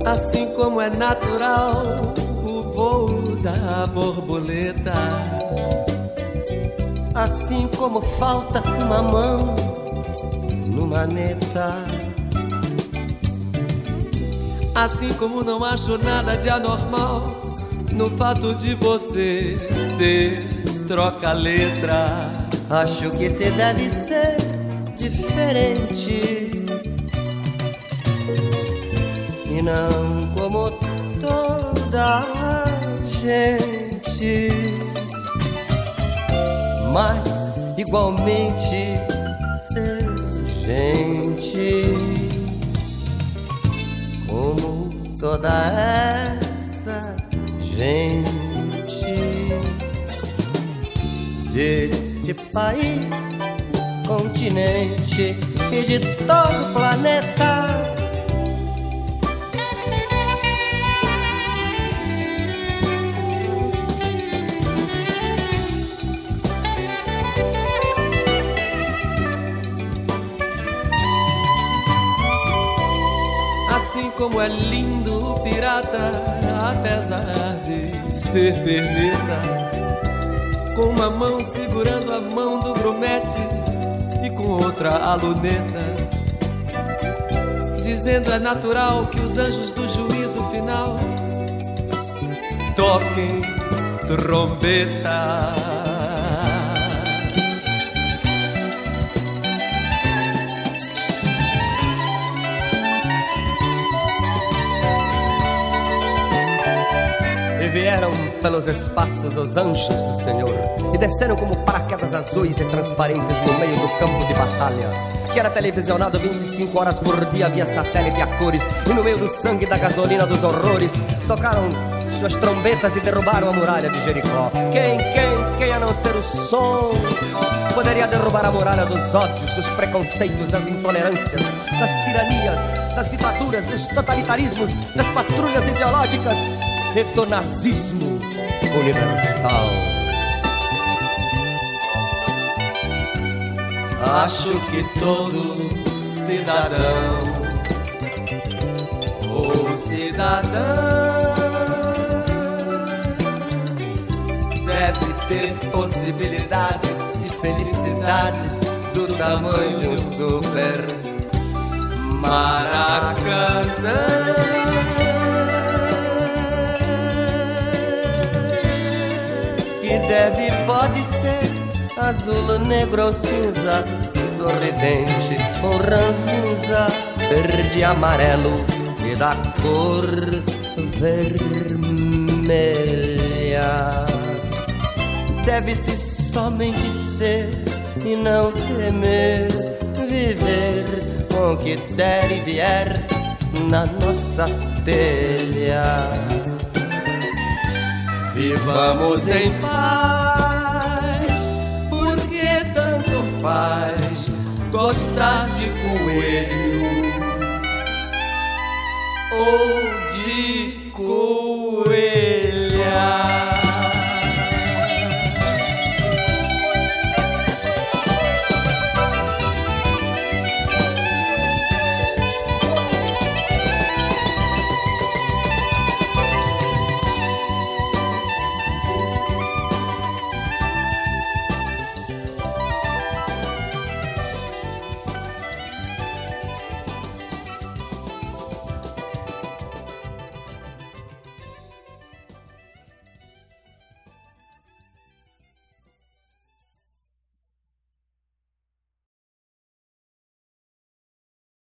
Assim como é natural o voo da borboleta, assim como falta uma mão no maneta, assim como não acho nada de anormal no fato de você ser troca-letra. Acho que cê deve ser diferente e não como toda a gente, mas igualmente ser gente como toda essa gente deste país, continente e de todo o planeta. Assim como é lindo o pirata, apesar de ser perneta, com uma mão segurando a mão do grumete e com outra a luneta, dizendo é natural que os anjos do juízo final toquem trombeta. E vieram pelos espaços os anjos do Senhor e desceram como paraquedas azuis e transparentes no meio do campo de batalha, que era televisionado 25 horas por dia via satélite a cores, e no meio do sangue, da gasolina, dos horrores, tocaram suas trombetas e derrubaram a muralha de Jericó. Quem a não ser o som poderia derrubar a muralha dos ódios, dos preconceitos, das intolerâncias, das tiranias, das ditaduras, dos totalitarismos, das patrulhas ideológicas e do nazismo universal? Acho que todo cidadão ou cidadã deve ter possibilidades de felicidades do tamanho de um super Maracanã. Que deve, pode ser azul, negro ou cinza, sorridente ou ranzinza, verde, amarelo e da cor vermelha. Deve-se somente ser e não temer, viver com o que der e vier na nossa telha. Vivamos em paz, porque tanto faz gostar de coelho ou de coelho.